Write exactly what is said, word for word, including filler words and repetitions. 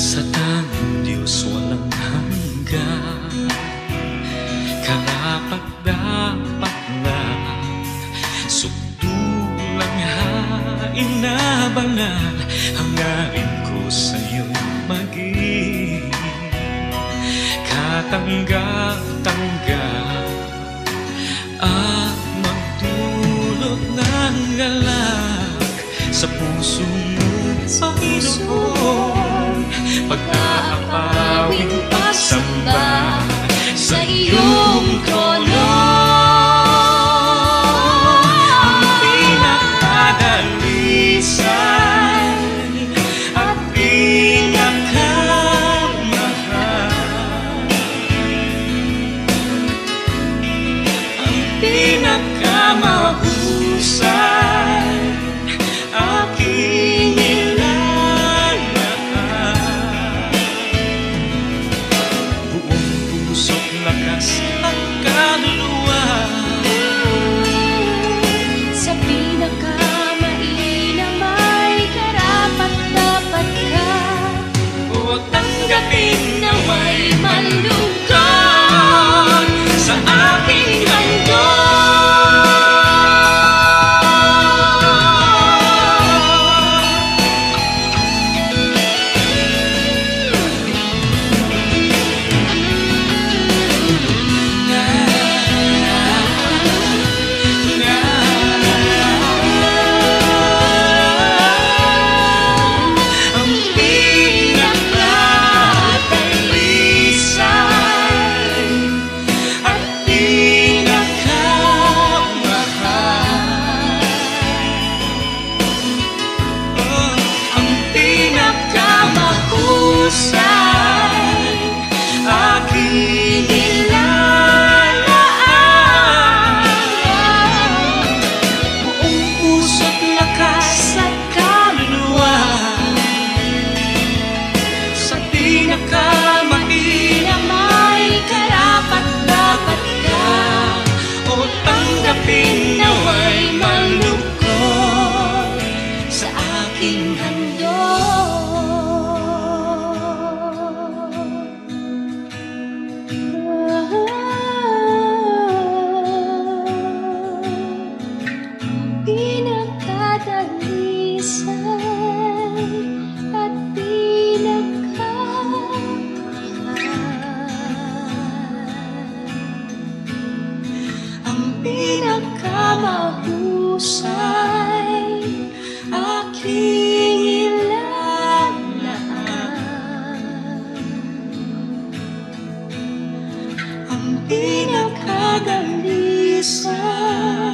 Sa tanging Diyos walang hanggan, karapat dapat na sukdulang hain na banal. Hangarin ko sa'yo'y maging katanggal-tanggal at magdulot ng galak sa puso mo, Panginoon. Pag-aapawing pasamba sa iyong trono, ang pinakadalisan at pinakamahal, ang pinakamahusay aking nilalaan. Buong puso't lakas ang kaluluwa, sa pinakamainam ay karapat-dapat ka. o tanggapin nawa'y malugod sa aking handog. Aking nilalaan, buong puso't lakas at kaluluwa, sa pinakamainam ay karapat-dapat ka. O tanggapin nawa'y malugod sa aking handog. Pinakadalisan at pinakamahal, Ang pinakamahusay aking ilalaan, ang pinakadalisan